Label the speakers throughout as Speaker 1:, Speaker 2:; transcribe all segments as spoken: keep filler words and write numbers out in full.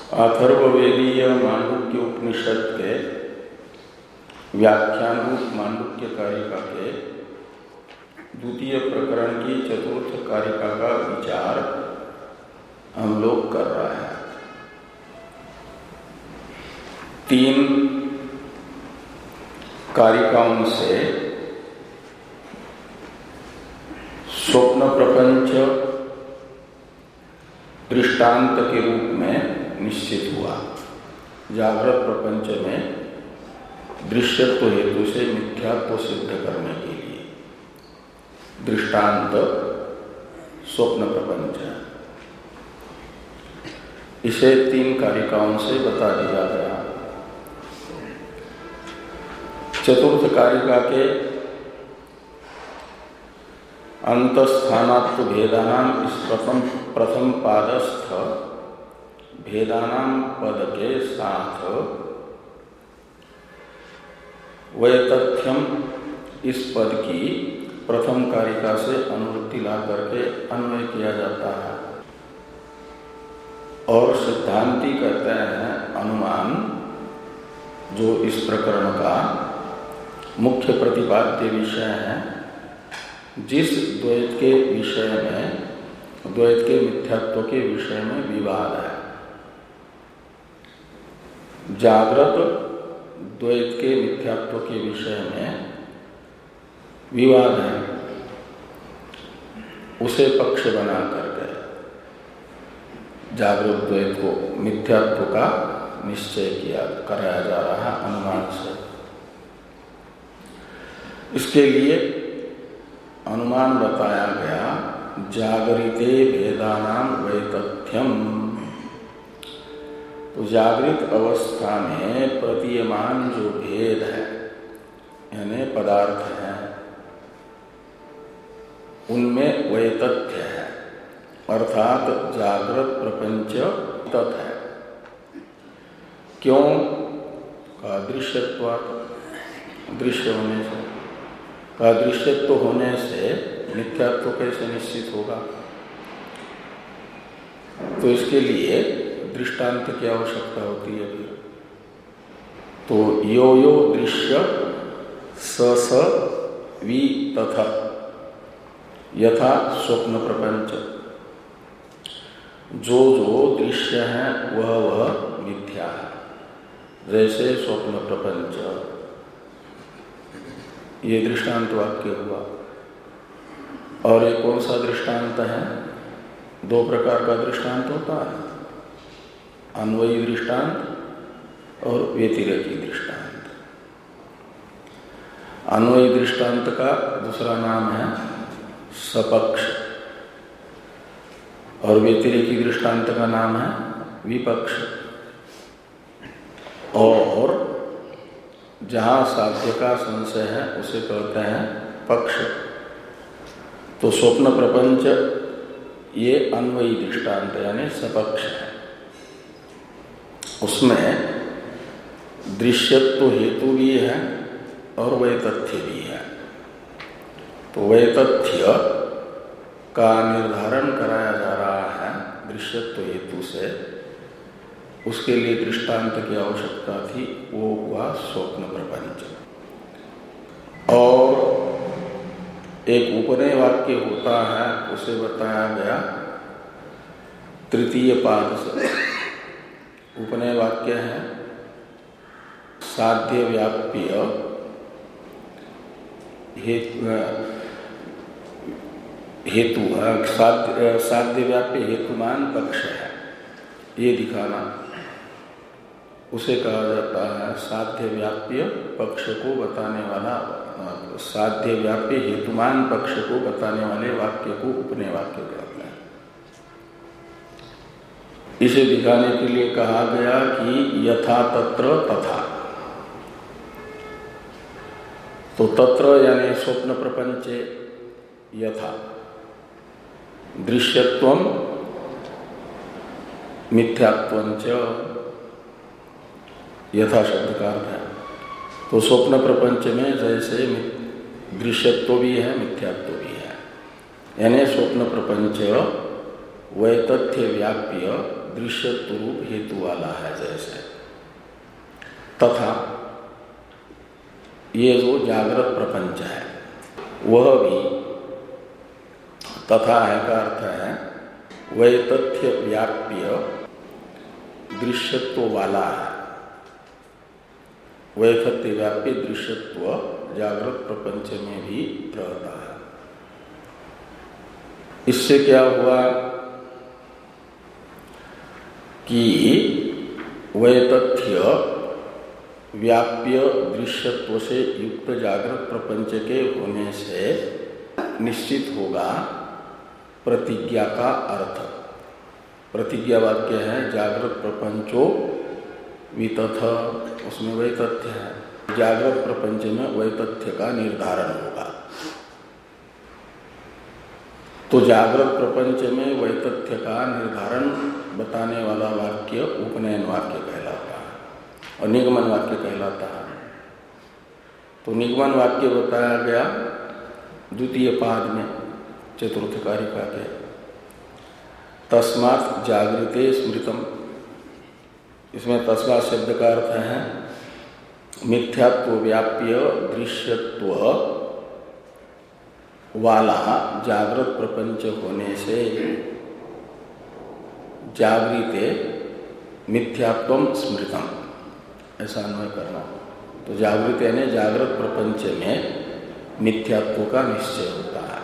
Speaker 1: अथर्ववेदीय मांडुक्य उपनिषद के व्याख्यान रूप मांडुक्य कारिका के द्वितीय प्रकरण की चतुर्थ कारिका का विचार हम लोग कर रहे हैं। तीन कारिकाओं से स्वप्न प्रपंच दृष्टांत के रूप में निश्चित हुआ। जागृत प्रपंच में दृश्यत्व हेतु से मिथ्यात्व सिद्ध करने के लिए दृष्टांत स्वप्न प्रपंच है। इसे तीन कारिकाओं से बता दिया गया। चतुर्थ कारिका के अंतस्थानात्व भेदानाम इस प्रथम प्रथम पादस्थ भेदानाम पद के साथ वैतथ्यम इस पद की प्रथम कारिका से अनुवृत्ति ला करके अन्वय किया जाता है। और सिद्धांती कहते हैं अनुमान जो इस प्रकरण का मुख्य प्रतिपाद्य विषय है, जिस द्वैत के विषय में द्वैत के मिथ्यात्व के विषय में विवाद है, जागृत द्वैत के मिथ्यात्व के विषय में विवाद है, उसे पक्ष बना करके जागृत द्वैत को मिथ्यात्व का निश्चय किया कराया जा रहा है अनुमान से। इसके लिए अनुमान बताया गया जागृते भेदानाम वैतथ्यम। तो जागृत अवस्था में प्रतीयमान जो भेद है यानी पदार्थ है, उनमें वैतथ्य है, अर्थात जागृत प्रपंच तत् है। क्यों? का दृश्यत्व दृश्य होने से का दृश्यत्व होने से मिथ्यात्व कैसे निश्चित होगा? तो इसके लिए दृष्टांत की आवश्यकता होती है। फिर तो यो यो दृश्य स स वि तथा यथा स्वप्न प्रपंच, जो जो दृश्य है वह वह मिथ्या है, जैसे स्वप्न प्रपंच। ये दृष्टांत वाक्य हुआ। और ये कौन सा दृष्टांत है? दो प्रकार का दृष्टांत होता है, अन्वयी दृष्टांत और व्यतिरेकी दृष्टांत। अन्वयी दृष्टांत का दूसरा नाम है सपक्ष और व्यतिरेकी दृष्टांत का नाम है विपक्ष। और जहां साध्य का संशय है उसे कहते हैं पक्ष। तो स्वप्न प्रपंच ये अन्वयी दृष्टांत यानी सपक्ष है। उसमें दृश्यत्व हेतु भी है और वैतथ्य भी है। तो वैतथ्य का निर्धारण कराया जा रहा है दृश्यत्व हेतु से, उसके लिए दृष्टांत की आवश्यकता थी, वो हुआ स्वप्न प्रपंच। और एक उपनय वाक्य होता है, उसे बताया गया तृतीय पाद से। उपनय वाक्य है साध्य व्याप्य हेतु साध्य साध्य व्याप्य हेतुमान पक्ष है, ये दिखाना। उसे कहा जाता है साध्य व्याप्य पक्ष को बताने वाला, साध्य व्याप्य हेतुमान पक्ष को बताने वाले वाक्य को उपनय वाक्य कहते हैं। इसे दिखाने के लिए कहा गया कि यथा तत्र तथा। तो तत्र यानी स्वप्न प्रपंचे यथा दृश्यत्वम मिथ्यात्वंच, यथा शब्द का अर्थ है। तो स्वप्न प्रपंच में जैसे दृश्यत्व भी है मिथ्यात्व भी है, यानी स्वप्न प्रपंच वैतथ्य व्याप्य दृश्यत्व रूप हेतु वाला है जैसे। तथा ये जो जागृत प्रपंच है वह भी, तथा है का अर्थ है वैतथ्य व्याप्य दृश्यत्व वाला है। वैतथ्य व्याप्य दृश्यत्व जागृत प्रपंच में भी रहता है। इससे क्या हुआ कि वैतथ्य व्याप्य दृश्यत्व से युक्त जागृत प्रपंच के होने से निश्चित होगा प्रतिज्ञा का अर्थ। प्रतिज्ञा वाक्य है जागृत प्रपंचो वितथ, उसमें वैतथ्य है। जागृत प्रपंच में वैतथ्य का निर्धारण होगा। तो जागृत प्रपंच में वैतथ्य का निर्धारण बताने वाला वाक्य उपनयन वाक्य कहलाता है और निगमन वाक्य कहलाता है। तो निगमन वाक्य बताया गया द्वितीय पाद में चतुर्थ कारिका के, तस्मात् जागृते स्मृतम। इसमें तस्मात् शब्द का अर्थ है मिथ्यात्व व्याप्य दृश्यत्व वाला जागृत प्रपंच होने से जागृते मिथ्यात्वम स्मृतम, ऐसा अन्वय करना। तो जागृत यानी जागृत प्रपंच में मिथ्यात्व का निश्चय होता है।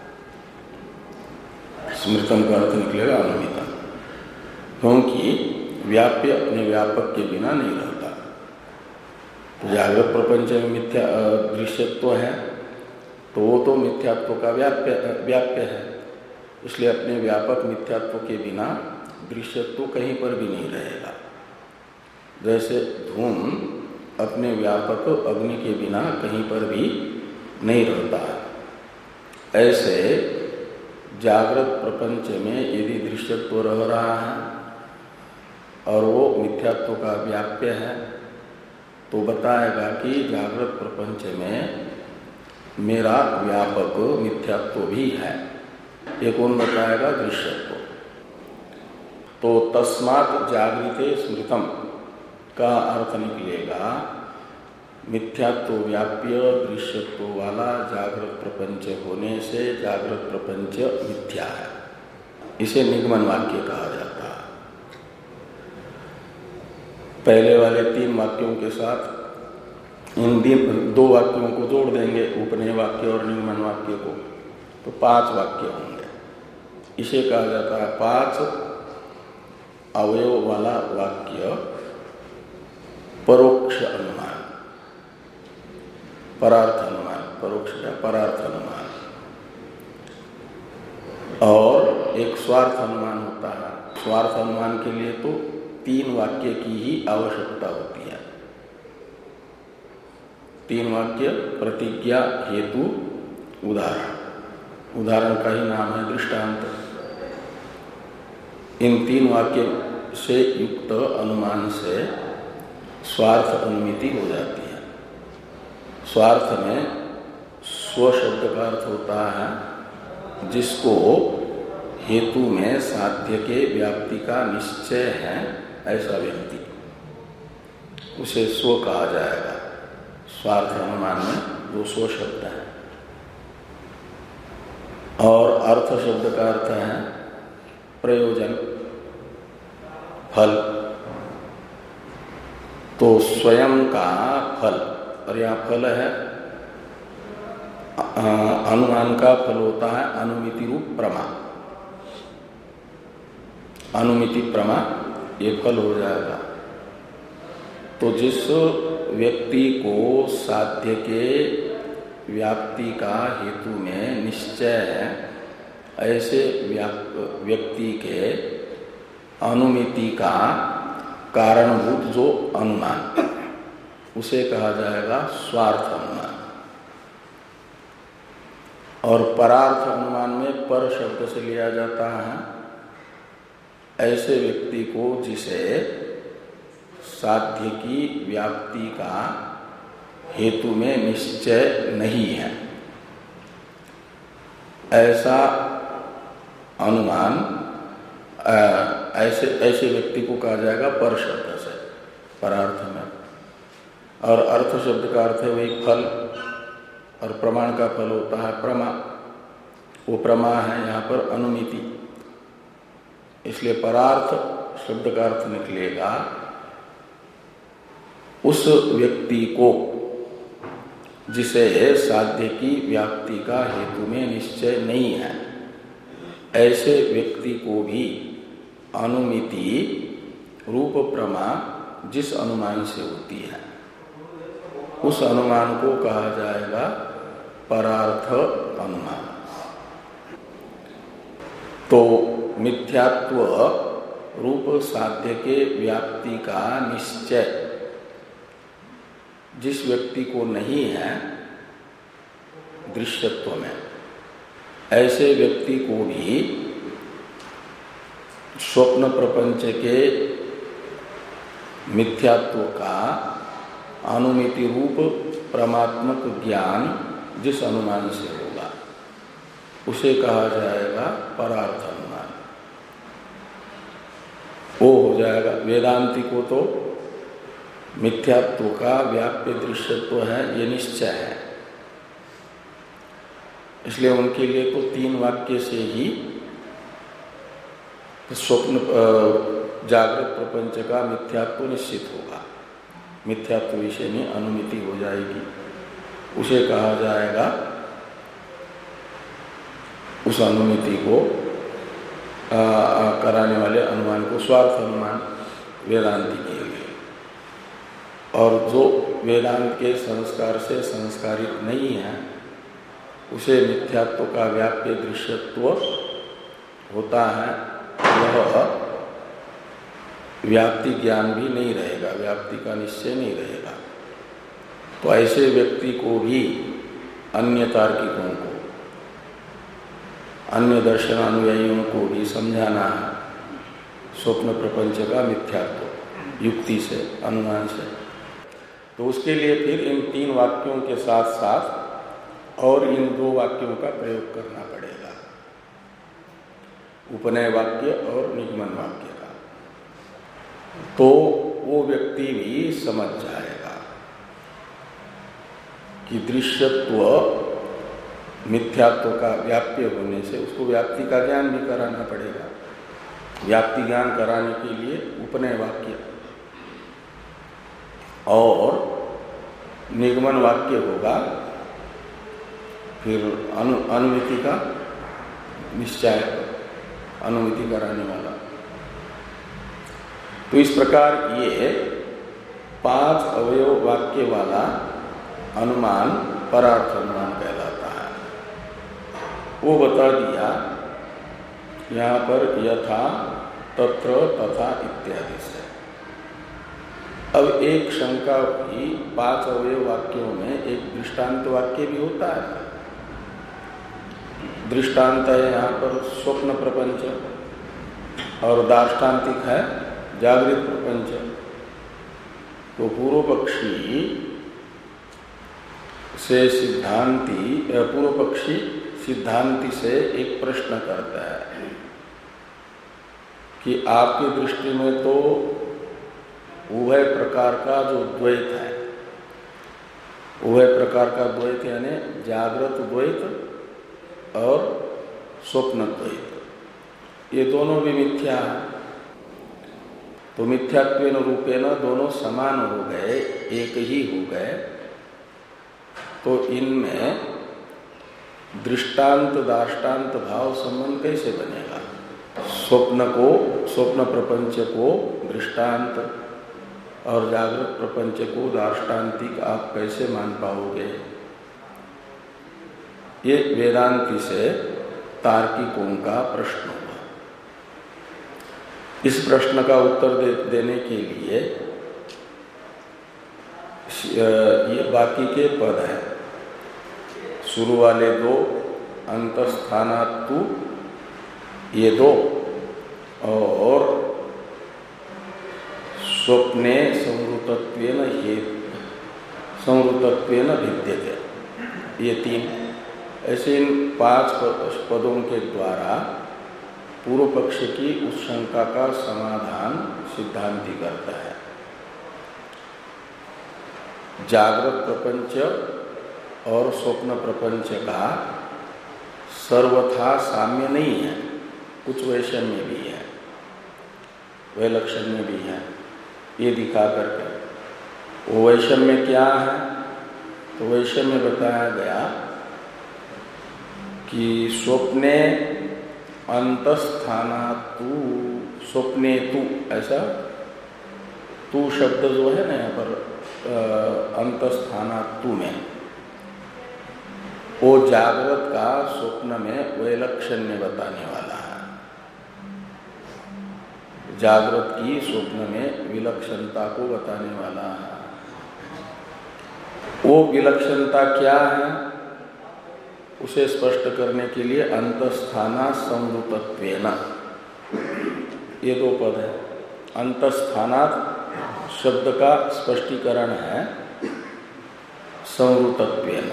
Speaker 1: स्मृतम का अर्थ निकलेगा अनुमितम, क्योंकि व्याप्य अपने व्यापक के बिना नहीं रहता। तो जागृत प्रपंच में मिथ्या दृश्यत्व है तो वो तो मिथ्यात्व का व्याप्य व्याप्य है, इसलिए अपने व्यापक मिथ्यात्व के बिना दृश्यत्व कहीं पर भी नहीं रहेगा। जैसे धूम अपने व्यापक अग्नि के बिना कहीं पर भी नहीं रहता है, ऐसे जागृत प्रपंच में यदि दृश्यत्व रह रहा है और वो मिथ्यात्व का व्याप्य है तो बताएगा कि जागृत प्रपंच में मेरा व्यापक मिथ्यात्व भी है। ये कौन बताएगा? दृश्यत्व। तो तस्मात् जागृते स्मृतम का अर्थ निकलेगा मिथ्यात्व व्याप्य दृश्यत्व वाला जागृत प्रपंच होने से जागृत प्रपंच मिथ्या है। इसे निगमन वाक्य कहा जाता है। पहले वाले तीन वाक्यों के साथ इन दो वाक्यों को जोड़ देंगे, उपनय वाक्य और निगमन वाक्य को, तो पांच वाक्य होंगे। इसे कहा जाता है पांच अवयव वाला वाक्य परोक्ष अनुमान, परार्थ अनुमान, परोक्ष का परार्थ अनुमान, और एक स्वार्थ अनुमान होता है। स्वार्थ अनुमान के लिए तो तीन वाक्य की ही आवश्यकता होती है। तीन वाक्य प्रतिज्ञा, हेतु, उदाहरण। उदाहरण का ही नाम है दृष्टांत। इन तीन वाक्य से युक्त अनुमान से स्वार्थ अनुमिति हो जाती है। स्वार्थ में स्व शब्द का अर्थ होता है जिसको हेतु में साध्य के व्याप्ति का निश्चय है ऐसा व्यक्ति, उसे स्व कहा जाएगा। स्वार्थ अनुमान में दो स्व शब्द है। और अर्थ शब्द का अर्थ है प्रयोजन, फल। तो स्वयं का फल, और यहाँ फल है अनुमान का फल होता है अनुमिति रूप प्रमा। अनुमिति प्रमा ये फल हो जाएगा। तो जिस व्यक्ति को साध्य के व्याप्ति का हेतु में निश्चय है, ऐसे व्यक्ति के अनुमिति का कारणभूत जो अनुमान, उसे कहा जाएगा स्वार्थ अनुमान। और परार्थ अनुमान में पर शब्द से लिया जाता है ऐसे व्यक्ति को जिसे साध्य की व्याप्ति का हेतु में निश्चय नहीं है, ऐसा अनुमान ऐसे ऐसे व्यक्ति को कहा जाएगा पर शब्द से परार्थ में। और अर्थ शब्द का अर्थ है वही फल, और प्रमाण का फल होता है प्रमा। वो प्रमा है यहाँ पर अनुमिति, इसलिए परार्थ शब्द का अर्थ निकलेगा उस व्यक्ति को जिसे साध्य की व्याप्ति का हेतु में निश्चय नहीं है, ऐसे व्यक्ति को भी अनुमिति रूप प्रमा जिस अनुमान से होती है उस अनुमान को कहा जाएगा परार्थ अनुमान। तो मिथ्यात्व रूप साध्य के व्याप्ति का निश्चय जिस व्यक्ति को नहीं है दृश्यत्व में, ऐसे व्यक्ति को भी स्वप्न प्रपंच के मिथ्यात्व का अनुमिति रूप परमात्मक ज्ञान जिस अनुमान से होगा उसे कहा जाएगा परार्थ अनुमान। वो हो जाएगा। वेदांती को तो मिथ्यात्व का व्याप्य दृश्यत्व है ये निश्चय है, इसलिए उनके लिए तो तीन वाक्य से ही स्वप्न जागृत प्रपंच का मिथ्यात्व निश्चित होगा, मिथ्यात्व विषय में अनुमिति हो जाएगी। उसे कहा जाएगा, उस अनुमिति को आ, आ, कराने वाले अनुमान को स्वार्थ अनुमान वेदांति के लिए। और जो वेदांत के संस्कार से संस्कारित नहीं है उसे मिथ्यात्व का व्याप्य दृश्यत्व होता है, वह व्याप्ति ज्ञान भी नहीं रहेगा, व्याप्ति का निश्चय नहीं रहेगा। तो ऐसे व्यक्ति को भी अन्य तार्किकों को, अन्य दर्शनानुयायियों को भी समझाना है स्वप्न प्रपंच का मिथ्यात्व युक्ति से, अनुमान से। तो उसके लिए फिर इन तीन वाक्यों के साथ साथ और इन दो वाक्यों का प्रयोग करना पड़ेगा, उपनय वाक्य और निगमन वाक्य का। तो वो व्यक्ति भी समझ जाएगा कि दृश्यत्व मिथ्यात्व का व्याप्य होने से उसको व्याप्ति का ज्ञान भी कराना पड़ेगा। व्याप्ति ज्ञान कराने के लिए उपनय वाक्य और निगमन वाक्य होगा, फिर अनु अनुमिति का निश्चय, अनुमिति कराने वाला। तो इस प्रकार ये पांच अवयव वाक्य वाला अनुमान परार्थ अनुमान कहलाता है। वो बता दिया यहाँ पर यथा, तत्र, तथा इत्यादि से। अब एक शंका हुई, पांच अवयव वाक्यों में एक दृष्टांत वाक्य भी होता है। दृष्टांत है यहाँ पर स्वप्न प्रपंच और दार्ष्टान्तिक है जागृत प्रपंच। तो पूर्व पक्षी से सिद्धांति, पूर्व पक्षी सिद्धांति से एक प्रश्न करता है कि आपकी दृष्टि में तो उभय प्रकार का जो द्वैत है, उभय प्रकार का द्वैत यानी जागृत द्वैत और स्वप्न द्वैत, ये दोनों भी मिथ्या है। तो मिथ्यात्वेन रूपेण दोनों समान हो गए, एक ही हो गए। तो इनमें दृष्टांत दार्ष्टान्त भाव संबंध कैसे बनेगा? स्वप्न को, स्वप्न प्रपंच को दृष्टांत और जागृत प्रपंच को दार्ष्टान्तिक आप कैसे मान पाओगे? ये वेदांति से तार्किकों का प्रश्न हुआ। इस प्रश्न का उत्तर दे, देने के लिए ये बाकी के पद हैं, शुरू वाले दो, अंतस्थानात्तु ये दो, और स्वप्ने संवृतत्वेन ये संवृतत्वेन भिद्यते, ये तीन। ऐसे इन पांच पदों के द्वारा पूर्व पक्ष की उस शंका का समाधान सिद्धांति करता है। जागृत प्रपंच और स्वप्न प्रपंच का सर्वथा साम्य नहीं है, कुछ वैषम्य भी है, वैलक्षण्य भी है। ये दिखा करके वो वैषम्य क्या है, तो वैषम्य बताया गया कि स्वप्ने अंतस्थानातु, स्वप्ने तु, ऐसा तू शब्द जो है ना यहाँ पर अंतस्थानातु में, वो जागृत का स्वप्न में वैलक्षण्य बताने वाला है। जागृत की स्वप्न में विलक्षणता को बताने वाला है। वो विलक्षणता क्या है उसे स्पष्ट करने के लिए अंतस्थाना संवृतत्वेन, ये दो पद है। अंतस्थानात् शब्द का स्पष्टीकरण है संवृतत्वेन।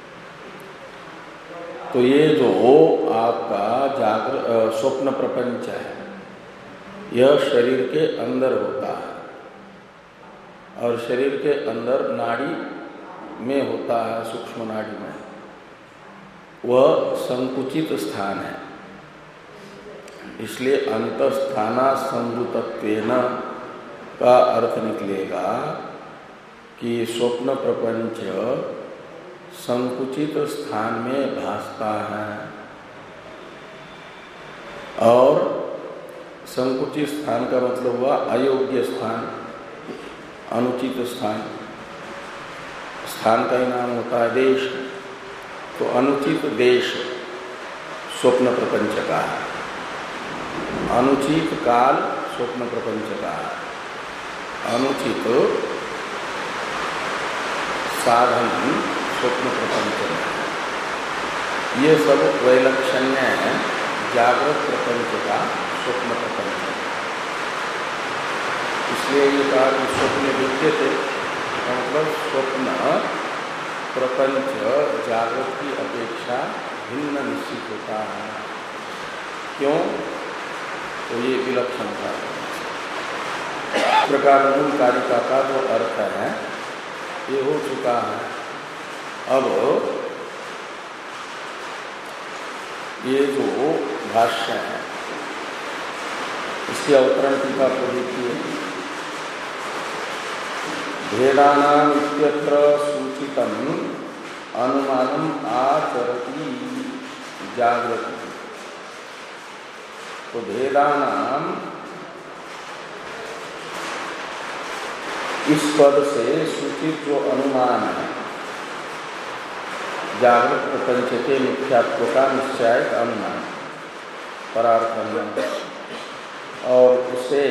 Speaker 1: तो ये जो आपका जागृत स्वप्न प्रपंच है, यह शरीर के अंदर होता है और शरीर के अंदर नाड़ी में होता है, सूक्ष्म नाड़ी में। वह संकुचित स्थान है, इसलिए अंतस्थाना संवृतत्वेन का अर्थ निकलेगा कि स्वप्न प्रपंच संकुचित स्थान में भासता है और संकुचित स्थान का मतलब हुआ अयोग्य स्थान, अनुचित स्थान। स्थान का ही नाम होता है देश, तो अनुचित देश स्वप्न प्रपंच का है, अनुचित काल स्वप्न प्रपंच का है, अनुचित साधन स्वप्न प्रपंच में। ये सब वैलक्षण्य है जागृत प्रपंच का स्वप्न प्रपंच। इसलिए ये कहा कि स्वप्न विद्यते, मतलब स्वप्न प्रपंच जागृत की अपेक्षा भिन्न निश्चित होता है। क्यों? तो ये विलक्षणता है। इस प्रकार मूल कारिका का जो अर्थ है ये हो चुका है। अब ये जो भाष्य है इसकी अवतरण टीका को देखिए। भेदानाम इत्यत्र सूचितम अनुमानम आचरति जागृति। तो भेदानाम इस पद से सूचित जो अनुमान है जागृत प्रपंच के मिथ्यात्व का निश्चय अनुमान परार्थ अनुमान, और उसे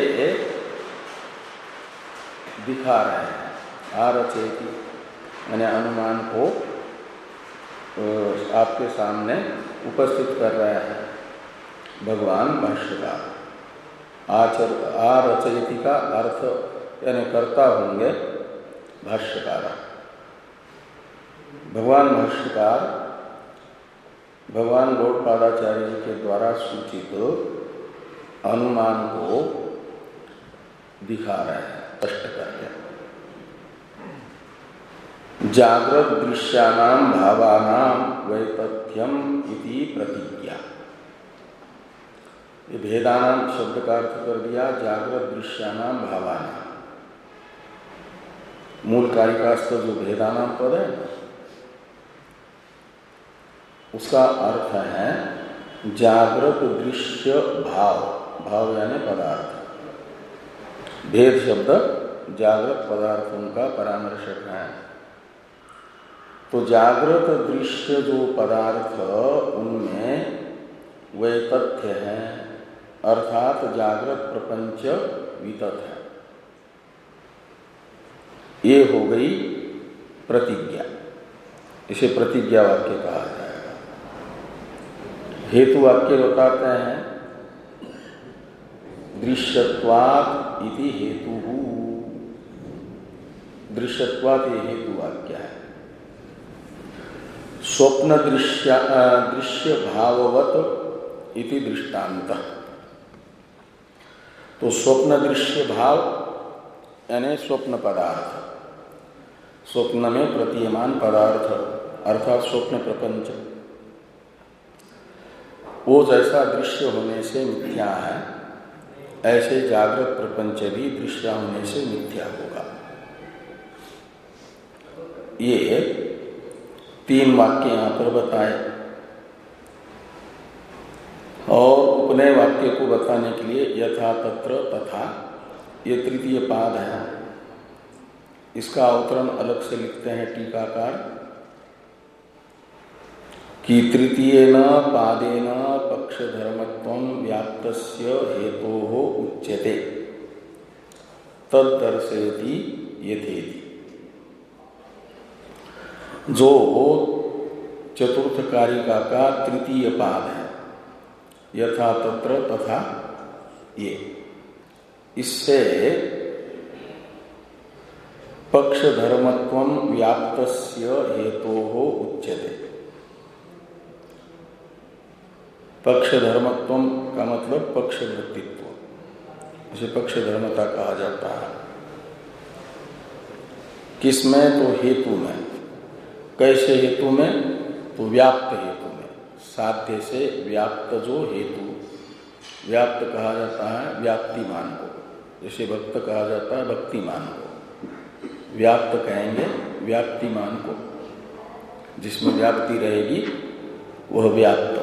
Speaker 1: दिखा रहे हैं आरचेति, यानी अनुमान को आपके सामने उपस्थित कर रहे हैं भगवान भाष्यकार। आचर आरचयति का अर्थ यानी करता होंगे भाष्यकार। भगवान भाष्यकार भगवान गौड़पादाचार्य जी के द्वारा सूचित अनुमान को दिखा रहे हैं, स्पष्ट कर रहे हैं। जागृत दृश्यानाम भावानाम वैतथ्यम इति प्रतिज्ञा। ये भेदानाम शब्द का अर्थ कर दिया जागृत दृश्यानाम भावानाम। मूल कारिकास्थ जो भेदानाम पद है उसका अर्थ है जागृत दृश्य भाव, भाव यानी पदार्थ। भेद शब्द जागृत पदार्थों का परामर्शक है। तो जागृत दृश्य जो पदार्थ उनमें वैतथ्य है, अर्थात जागृत प्रपंच वितथ है। ये हो गई प्रतिज्ञा, इसे प्रतिज्ञा वाक्य कहा जाएगा। हेतु वाक्य बताते हैं दृश्यत्वात् इति हेतु। दृश्यत्वात् ये हेतु वाक्य है। स्वप्न दृश्य दृश्य भाववत इति दृष्टांत। तो स्वप्न दृश्य भाव यानी स्वप्न पदार्थ, स्वप्न में प्रतीयमान पदार्थ अर्थात स्वप्न प्रपंच, वो जैसा दृश्य होने से मिथ्या है ऐसे जागृत प्रपंच भी दृश्य होने से मिथ्या होगा। ये तीन वाक्य यहां पर बताए और उपनय वाक्य को बताने के लिए यथा तत्र तथा ये तृतीय पाद है, इसका अवतरण अलग से लिखते हैं टीकाकार कि तृतीयेन पादेन पक्षधर्मत्वं व्याप्तस्य हेतोः उच्यते तद्दर्शयति यथेति। जो चतुर्थ कारिका का तृतीय पाद है यथा तत्र तथा, ये इससे पक्षधर्मत्वं व्याप्तस्य हेतोः उच्यते। पक्षधर्मत्वं का मतलब पक्षवृत्तित्व, उसे पक्षधर्मता कहा जाता है। किसमें? तो हेतु में। कैसे हेतु में? तो व्याप्त हेतु में, साध्य से व्याप्त जो हेतु, व्याप्त कहा जाता है व्याप्तिमान को, जैसे भक्त कहा जाता है भक्तिमान को, व्याप्त कहेंगे व्याप्तिमान को, जिसमें व्याप्ति रहेगी वह व्याप्त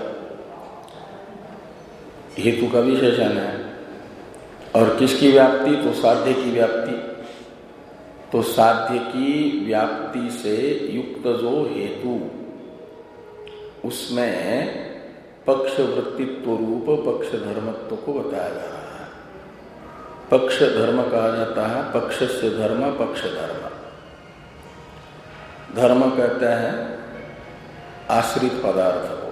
Speaker 1: हेतु का विशेषण है। और किसकी व्याप्ति? तो साध्य की व्याप्ति। तो साध्य की व्याप्ति से युक्त जो हेतु, उसमें पक्ष वृत्तित्व रूप पक्ष धर्मत्व को बताया जा रहा है। पक्ष धर्म कहा जाता है पक्ष से धर्म, पक्ष धर्म। धर्म कहते हैं आश्रित पदार्थ को,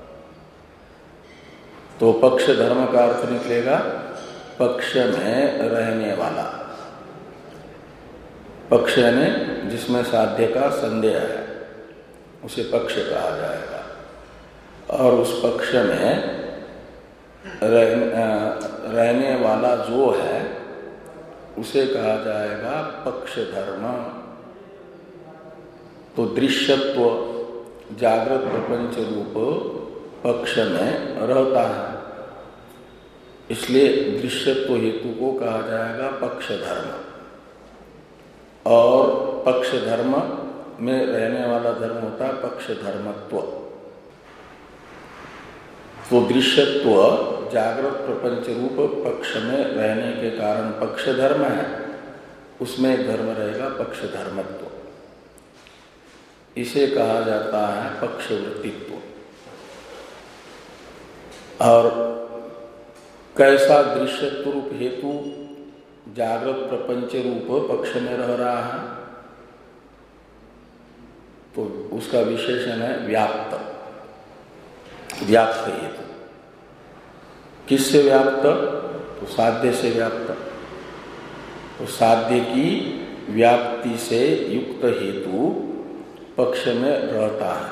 Speaker 1: तो पक्ष धर्म का अर्थ निकलेगा पक्ष में रहने वाला, पक्ष यानी जिसमें साध्य का संदेह है उसे पक्ष कहा जाएगा। और उस पक्ष में रहने वाला जो है उसे कहा जाएगा पक्ष धर्म। तो दृश्यत्व जागृत प्रपंच रूप पक्ष में रहता है, इसलिए दृश्यत्व हेतु को कहा जाएगा पक्ष धर्म। और पक्ष धर्म में रहने वाला धर्म होता है पक्ष धर्मत्व। तो दृश्यत्व जागृत प्रपंच रूप पक्ष में रहने के कारण पक्ष धर्म है, उसमें एक धर्म रहेगा पक्ष धर्मत्व, इसे कहा जाता है पक्ष वृत्तित्व। और कैसा दृश्यत्व रूप हेतु जागृत प्रपंच रूप पक्ष में रह रहा है? तो उसका विशेषण है व्याप्त, व्याप्त हेतु। किससे व्याप्त? तो साध्य से व्याप्त। तो साध्य की व्याप्ति से युक्त हेतु पक्ष में रहता है,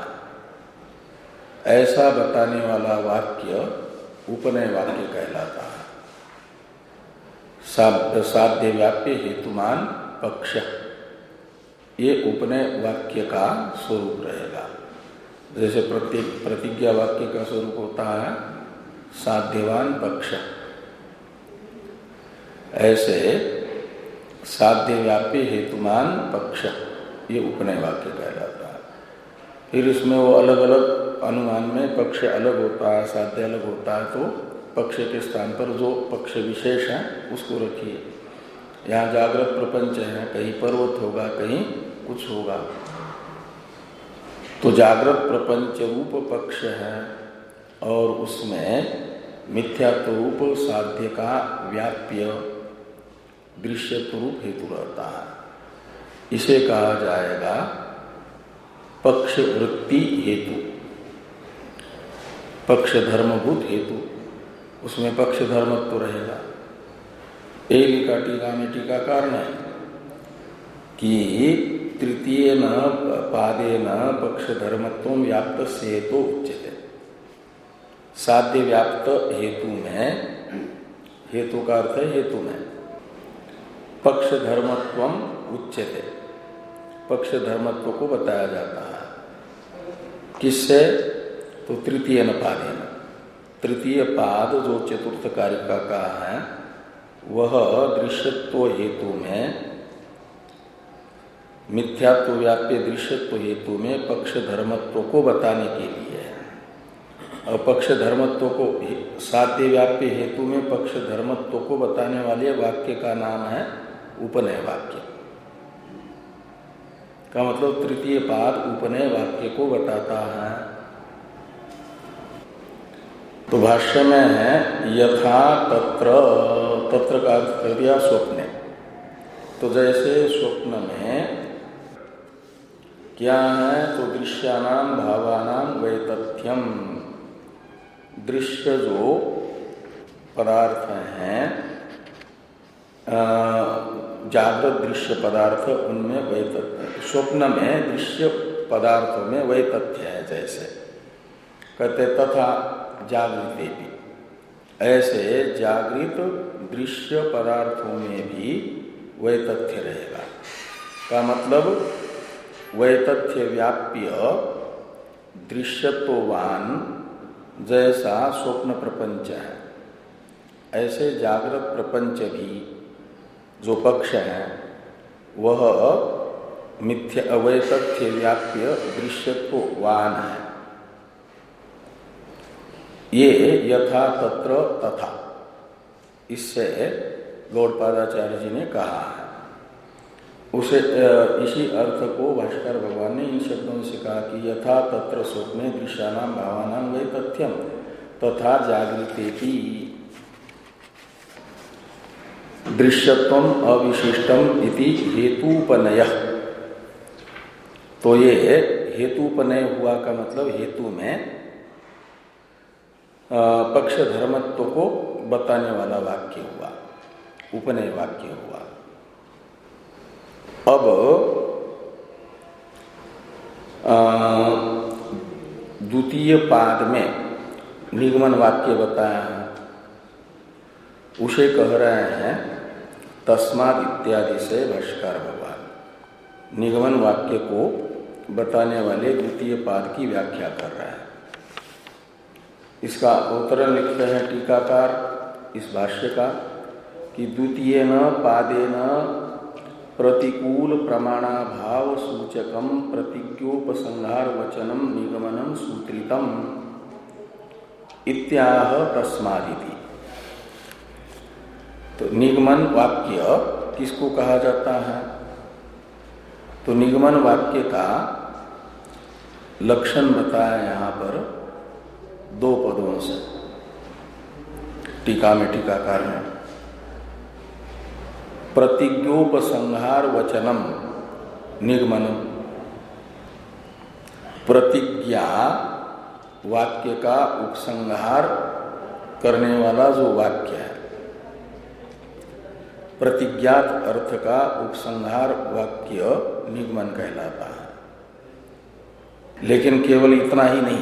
Speaker 1: ऐसा बताने वाला वाक्य उपनय वाक्य कहलाता है। साध्य व्याप्य हेतुमान पक्ष, ये उपनय वाक्य का स्वरूप रहेगा। जैसे प्रत्येक प्रतिज्ञा वाक्य का स्वरूप होता है साध्यवान पक्ष, ऐसे साध्य व्याप्य हेतुमान पक्ष ये उपनय वाक्य कहलाता है। फिर इसमें वो अलग अलग अनुमान में पक्ष अलग होता है, साध्य अलग होता है, तो पक्ष के स्थान पर जो पक्ष विशेष है उसको रखिए। यहाँ जागृत प्रपंच है, कहीं पर्वत होगा, कहीं कुछ होगा। तो जागृत प्रपंच रूप पक्ष है और उसमें मिथ्यात्व रूप साध्य का व्याप्य दृश्यत्व रूप हेतु रहता है, इसे कहा जाएगा पक्ष वृत्ति हेतु, पक्ष धर्मभूत हेतु। उसमें पक्ष धर्मत्व तो रहेगा। एक लिखा टीका में टीकाकार ने कि तृतीय न पादे न पक्ष धर्मत्व व्याप्त से हेतु उच्यते। साध्य व्याप्त हेतु में हेतु का अर्थ है हेतु में। पक्ष धर्मत्वम उच्यते, पक्ष धर्मत्व को बताया जाता है। किससे? तो तृतीय न पादेन, तृतीय पाद जो चतुर्थ कारिका का है वह दृश्यत्व हेतु में, मिथ्यात्व व्याप्य दृश्यत्व हेतु में पक्ष धर्मत्व को बताने के लिए है। और पक्ष धर्मत्व को, साध्य व्याप्य हेतु में पक्ष धर्मत्व को बताने वाले वाक्य का नाम है उपनय वाक्य। का मतलब तृतीय पाद उपनय वाक्य को बताता है। तो भाष्य में है यथा तत्र, तत्र का अर्थ कर दिया स्वप्ने। तो जैसे स्वप्न में क्या है? तो दृश्यानाम भावानाम वैतथ्यम, दृश्य जो पदार्थ हैं, जागृत दृश्य पदार्थ, उनमें वैतथ्य, स्वप्न में दृश्य पदार्थों में वैतथ्य है। जैसे कहते तथा जागृते भी, ऐसे जागृत दृश्य पदार्थों में भी वैतथ्य रहेगा। का मतलब वैतथ्य व्याप्य दृश्यत्ववान जैसा स्वप्न प्रपंच है, ऐसे जागृत प्रपंच भी जो पक्ष है वह मिथ्या अवैतथ्य व्याप्य दृश्यत्ववान है। ये यथा तत्र तथा, इससे गौड़पादाचार्य जी ने कहा है। उसे इसी अर्थ को भाष्कर भगवान ने इन शब्दों से कहा कि यथा तत्र स्वप्ने दृश्यानाम भावानाम वैतथ्यम तथा जागृतेपि दृश्यत्वम अविशिष्टम इति हेतुपनयः। तो ये हेतुपनय हुआ का मतलब हेतु में पक्ष धर्मत्व को बताने वाला वाक्य हुआ, उपनय वाक्य हुआ। अब द्वितीय पाद में निगमन वाक्य बताया है, उसे कह रहे हैं तस्माद इत्यादि से भाष्कर भगवान निगमन वाक्य को बताने वाले द्वितीय पाद की व्याख्या कर रहे हैं। इसका उत्तरण लिखते हैं टीकाकार इस भाष्य का कि द्वितीय न पादेन प्रतिकूल प्रमाणाभाव सूचकम प्रतिज्ञोपसंहार वचनम निगमनम सूत्रितम इत्याह तस्मादिति। तो निगमन वाक्य किसको कहा जाता है? तो निगमन वाक्य का लक्षण बताया यहाँ पर दो पदों से टीका में टीकाकार ने। प्रतिज्ञोपसंहार वचनम निगमनम, प्रतिज्ञा वाक्य का उपसंहार करने वाला जो वाक्य है, प्रतिज्ञात अर्थ का उपसंहार वाक्य निगमन कहलाता है। लेकिन केवल इतना ही नहीं,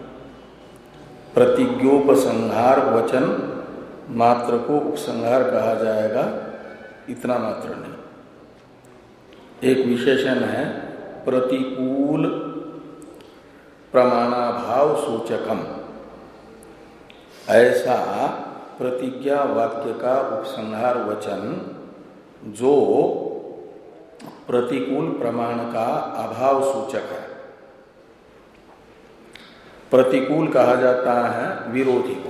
Speaker 1: प्रतिज्ञोपसंहार वचन मात्र को उपसंहार कहा जाएगा, इतना मात्र नहीं। एक विशेषण है प्रतिकूल प्रमाणाभाव सूचकम, ऐसा प्रतिज्ञा वाक्य का उपसंहार वचन जो प्रतिकूल प्रमाण का अभाव सूचक है। प्रतिकूल कहा जाता है विरोधी को,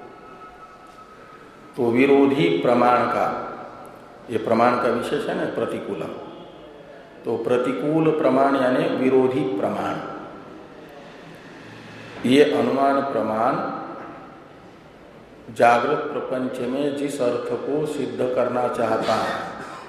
Speaker 1: तो विरोधी प्रमाण का, ये प्रमाण का विशेषण है प्रतिकूलम, तो प्रतिकूल प्रमाण यानी विरोधी प्रमाण। ये अनुमान प्रमाण जागृत प्रपंच में जिस अर्थ को सिद्ध करना चाहता है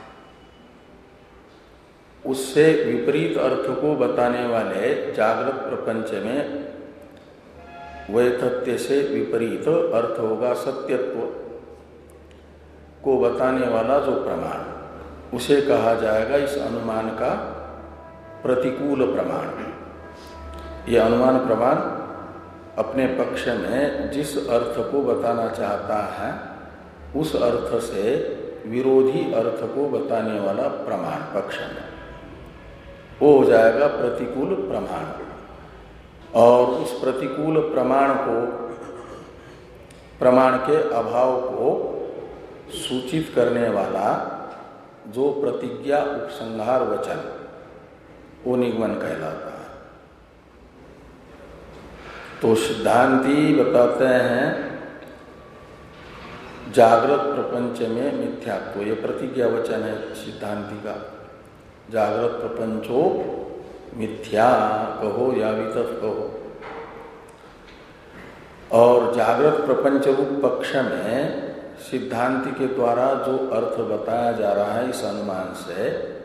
Speaker 1: उससे विपरीत अर्थ को बताने वाले जागृत प्रपंच में वैतथ्य से विपरीत अर्थ होगा सत्यत्व को बताने वाला जो प्रमाण, उसे कहा जाएगा इस अनुमान का प्रतिकूल प्रमाण। यह अनुमान प्रमाण अपने पक्ष में जिस अर्थ को बताना चाहता है उस अर्थ से विरोधी अर्थ को बताने वाला प्रमाण पक्ष में वो हो जाएगा प्रतिकूल प्रमाण। और उस प्रतिकूल प्रमाण को, प्रमाण के अभाव को सूचित करने वाला जो प्रतिज्ञा उपसंहार वचन, वो निगमन कहलाता है। तो सिद्धांती बताते हैं जागृत प्रपंच में मिथ्यात्व, ये प्रतिज्ञा वचन है सिद्धांति का। जागृत प्रपंचो मिथ्या कहो या वितत कहो। और जागृत प्रपंच रूप पक्ष में सिद्धांति के द्वारा जो अर्थ बताया जा रहा है इस अनुमान से,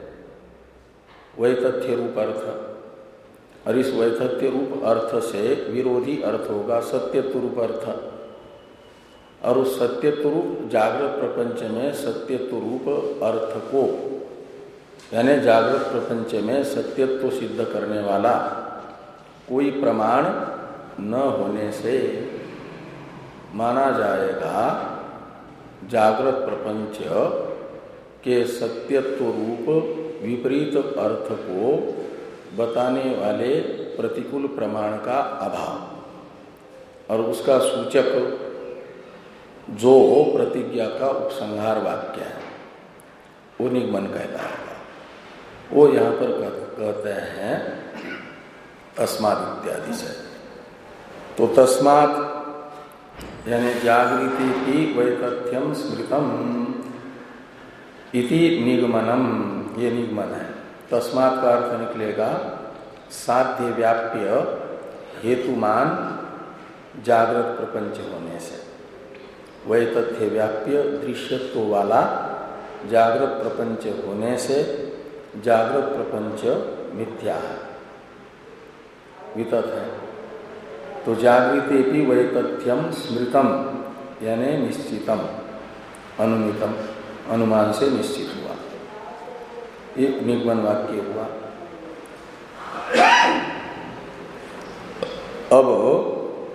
Speaker 1: वैतथ्य रूप अर्थ, और इस वैतथ्य रूप अर्थ से विरोधी अर्थ होगा सत्यत्व रूप अर्थ। और उस सत्यत्व रूप जागृत प्रपंच में सत्यत्व रूप अर्थ को, यानी जागृत प्रपंच में सत्यत्व सिद्ध करने वाला कोई प्रमाण न होने से माना जाएगा जागृत प्रपंच के सत्यत्व रूप विपरीत अर्थ को बताने वाले प्रतिकूल प्रमाण का अभाव। और उसका सूचक जो प्रतिज्ञा का उपसंहार वाक्य है वो निगमन कहलाएगा। वो यहाँ पर कहते हैं तस्मात् इत्यादि से। तो तस्मात् यानी जागृति की वैतथ्यम स्मृतम इति निगमनम, ये निगमन है। तस्मात् का अर्थ निकलेगा साध्य व्याप्य हेतुमान जागृत प्रपंच होने से। वैतथ्य व्याप्य दृश्यत्व वाला जागृत प्रपंच होने से जागृत प्रपंच मिथ्या है, वितत है। तो जागृते भी वैतथ्यम स्मृतम यानी निश्चितम, अनुमितम, अनुमान से निश्चित हुआ, एक निगमन वाक्य हुआ। अब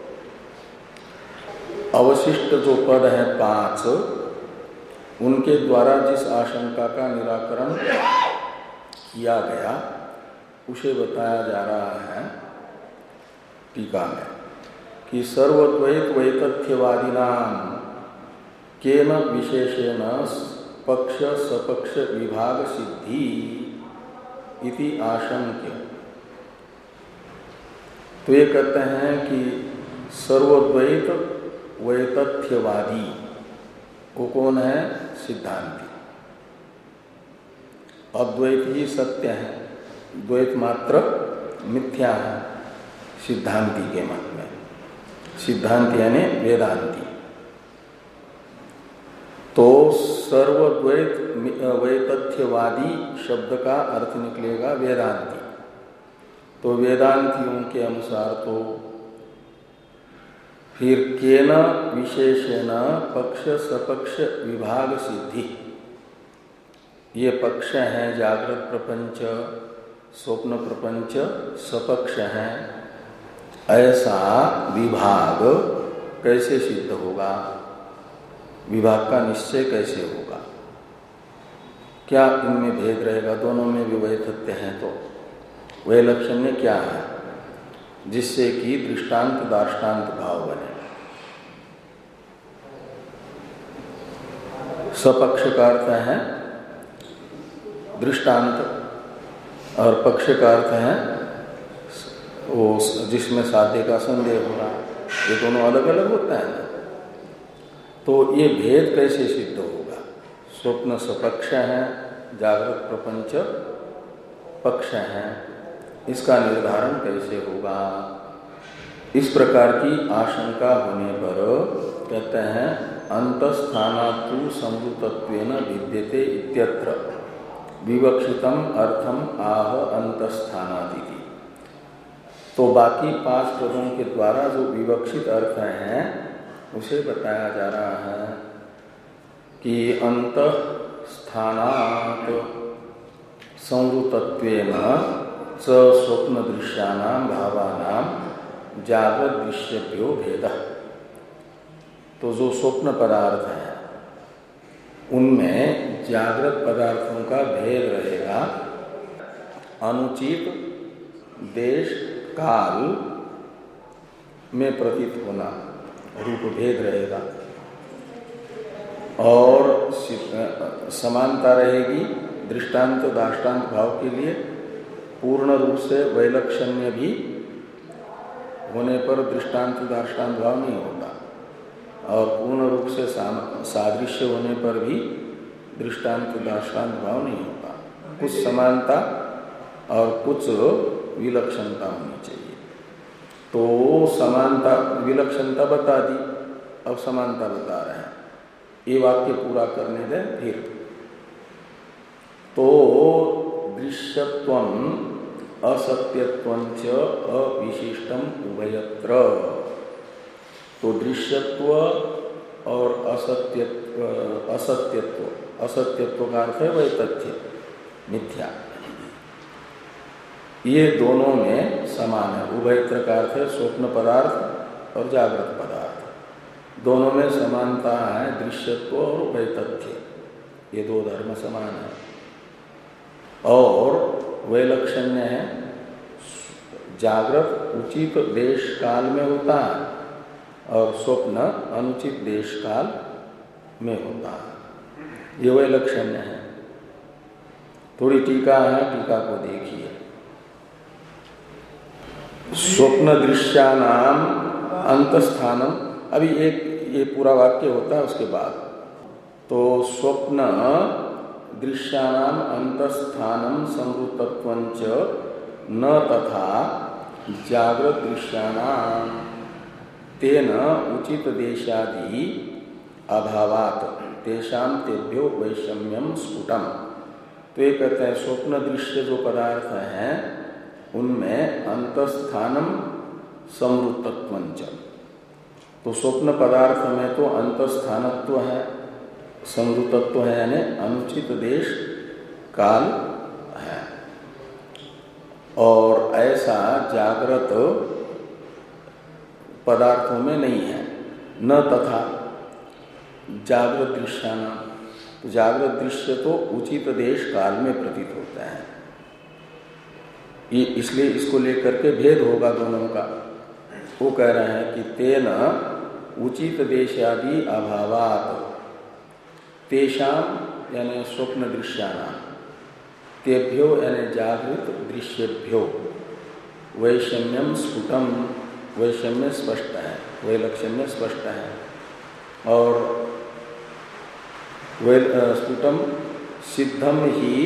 Speaker 1: अवशिष्ट जो पद हैं पांच, उनके द्वारा जिस आशंका का निराकरण किया गया उसे बताया जा रहा है टीका में कि सर्वद्वैत वैतथ्यवादिनां केन विशेषेण पक्ष सपक्ष विभाग सिद्धि इति आशंक्य। तो ये कहते हैं कि सर्वद्वैत वैतथ्यवादी वो कौन है? सिद्धांति। अद्वैत ही सत्य है, द्वैत मात्र मिथ्या है सिद्धांति के मत में। सिद्धांति यानी वेदांती। तो सर्वद्वैत वैतथ्यवादी शब्द का अर्थ निकलेगा वेदांती। तो वेदांतियों के अनुसार तो फिर केन विशेषेण पक्ष सपक्ष विभाग सिद्धि, ये पक्ष हैं जागृत प्रपंच, स्वप्न प्रपंच सपक्ष हैं, ऐसा विभाग कैसे सिद्ध होगा? विभाग का निश्चय कैसे होगा? क्या इनमें भेद रहेगा? दोनों में भी वैतथ्य हैं तो वैलक्षण्य क्या है जिससे कि दृष्टांत दार्ष्टान्त भाव बने? सपक्ष का अर्थ है दृष्टांत और पक्ष का अर्थ है वो जिसमें साध्य का संदेह हो रहा है। ये दोनों अलग अलग होता है ना। तो ये भेद कैसे सिद्ध होगा? स्वप्न सपक्ष है, जागृत प्रपंच पक्ष है, इसका निर्धारण कैसे होगा? इस प्रकार की आशंका होने पर कहते हैं अंतस्थानातु संवृतत्वेन विद्यते इत्यत्र विवक्षितम अर्थम आह अंतस्थानादिति। तो बाकी पांच पदों के द्वारा जो विवक्षित अर्थ हैं उसे बताया जा रहा है कि अंतस्थानात् संवृतत्वेन स स्वप्न दृश्यानां भावानां जागृत दृश्यभ्यो भेदः। तो जो स्वप्न पदार्थ है उनमें जागृत पदार्थों का भेद रहेगा, अनुचित देश काल में प्रतीत होना रूप भेद रहेगा, और समानता रहेगी दृष्टांत दाष्टांत भाव के लिए। पूर्ण रूप से वैलक्षण्य भी होने पर दृष्टांत दाष्टांत भाव नहीं होता, और पूर्ण रूप से सादृश्य होने पर भी दृष्टांत दाष्टांत भाव नहीं होता। कुछ समानता और कुछ विलक्षणता होनी चाहिए। तो समानता विलक्षणता बता दी, अब समानता बता रहे हैं, ये वाक्य पूरा करने दें फिर। तो दृश्यत्वम असत्यत्वंच अविशिष्टम उभयत्र। तो दृश्यत्व और असत्यत्व असत्यत्व असत्यत्व का अर्थ है वही तथ्य मिथ्या, ये दोनों में समान है। उभयत्र का अर्थ है स्वप्न पदार्थ और जागृत पदार्थ, दोनों में समानता है, दृश्यत्व और उभय तथ्य, ये दो धर्म समान है। और वैलक्षण्य है, जागृत उचित देश काल में होता है और स्वप्न अनुचित देश काल में होता है, ये वैलक्षण्य है। थोड़ी टीका है, टीका को देखिए। स्वप्न दृश्यानाम अंतस्थानम, अभी एक ये पूरा वाक्य होता है उसके बाद। तो स्वप्न दृश्यानाम अंतस्थानम संवृत्तत्वंच न तथा जागृत दृश्यानाम तेन उचित देशादि अभावात तेषां तेभ्यो वैषम्यम स्फुटम। तो ये कहते हैं स्वप्न दृश्य जो पदार्थ हैं उनमें अंतस्थानम संवृत्तत्वंच, तो स्वप्न पदार्थ में तो अंतस्थानत्व है, संवृत्तत्व है, यानी अनुचित देश काल है। और ऐसा जागृत पदार्थों में नहीं है। न तथा जागृत दृश्याना, तो जागृत दृश्य तो उचित देश काल में प्रतीत होता है, ये इसलिए इसको लेकर के भेद होगा दोनों का। वो कह रहे हैं कि तेन उचित देशादि अभावात तेषाम यानी स्वप्न दृश्याना, तेभ्यो यानी जागृत दृश्यभ्यो वैषम्यम स्फुटम, वैषम्य स्पष्ट है, वैलक्षण्य स्पष्ट है। और वै स्फुटम सिद्धम ही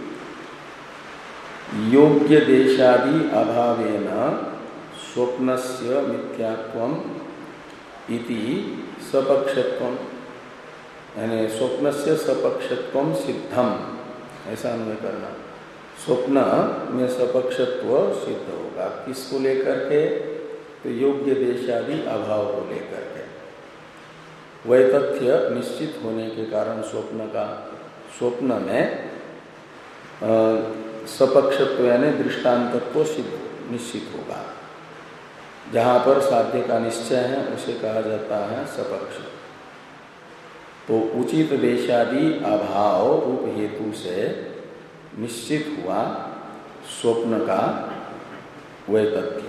Speaker 1: योग्य देशादि अभावेन स्वप्नस्य मिथ्यात्वम इति सपक्षत्वम, यानी स्वप्नस्य सपक्षत्वम सिद्धम, ऐसा अन्वय करना। स्वप्न में सपक्षत्व सिद्ध होगा, किसको लेकर के? तो योग्य देशादि अभाव को लेकर के। वैतथ्य निश्चित होने के कारण स्वप्न का, स्वप्न में सपक्षत्व यानी दृष्टांतत्व सिद्ध निश्चित होगा। जहाँ पर साध्य का निश्चय है उसे कहा जाता है सपक्ष। तो उचित देशादि अभाव रूप हेतु से निश्चित हुआ स्वप्न का वैतथ्य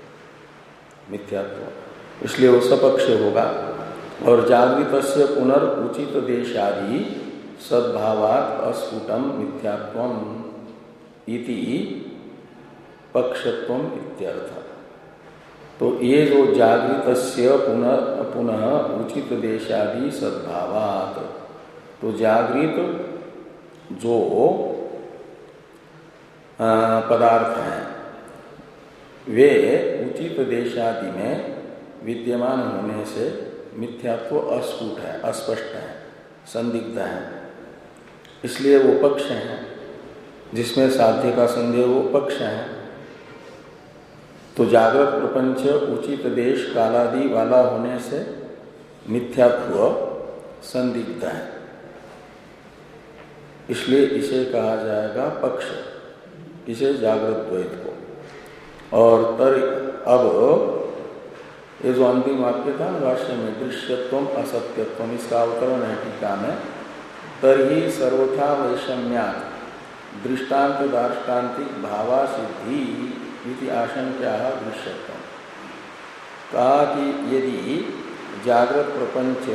Speaker 1: मिथ्यात्व, इसलिए वो सपक्ष होगा। और जागृतस्य पुनर्उचित देशादि सद्भावात् अस्फुटम मिथ्यात्वम इति पक्षत्वम इत्यर्थ। तो ये जो जागृतस्य पुनः पुनः उचित देशादि सद्भावात्, तो जागृत जो पदार्थ हैं वे उचित देशादि में विद्यमान होने से मिथ्यात्व अस्फुट है, अस्पष्ट है, संदिग्ध है, इसलिए वो पक्ष है। जिसमें साध्य का संदेह वो पक्ष है। तो जागृत प्रपंच उचित देश कालादि वाला होने से मिथ्यात्व संदिग्ध है, इसलिए इसे कहा जाएगा पक्ष, इसे जागृत द्वैत को। और तर अब ये जो अंतिम वाक्य था भाष्य में दृश्यत्वम असत्यत्वम, इसका अवतरण है टीका में। तर्हि सर्वथा वैषम्यात् दृष्टांत दार्ष्टान्तिक भावा सिद्धि इति आशंका दृश्यत्वम्। कहा कि यदि जागृत प्रपंच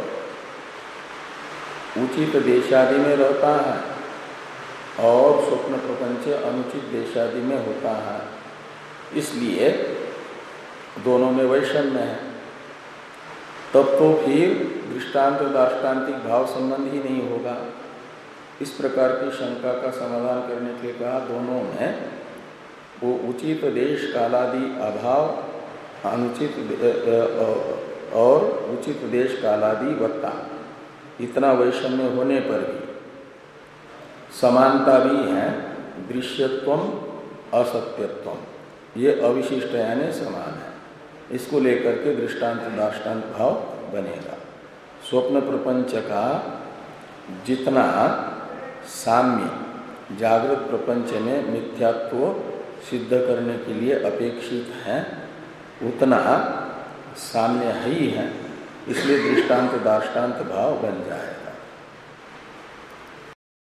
Speaker 1: उचित देशादि में रहता है और स्वप्न प्रपंच अनुचित देशादि में होता है, इसलिए दोनों में वैषम्य है, तब तो फिर दृष्टांत दार्ष्टान्तिक भाव संबंध ही नहीं होगा। इस प्रकार की शंका का समाधान करने के लिए कहा दोनों में वो उचित देश कालादि अभाव, अनुचित और उचित देश कालादि वत्ता, इतना वैषम्य होने पर भी समानता भी है। दृश्यत्वम असत्यत्वम, ये अविशिष्ट यानी समान है। इसको लेकर के दृष्टांत दार्ष्टान्त भाव बनेगा। स्वप्न प्रपंच का जितना साम्य जागृत प्रपंच में मिथ्यात्व सिद्ध करने के लिए अपेक्षित है, उतना साम्य ही है, इसलिए दृष्टांत दार्ष्टान्त भाव बन जाएगा।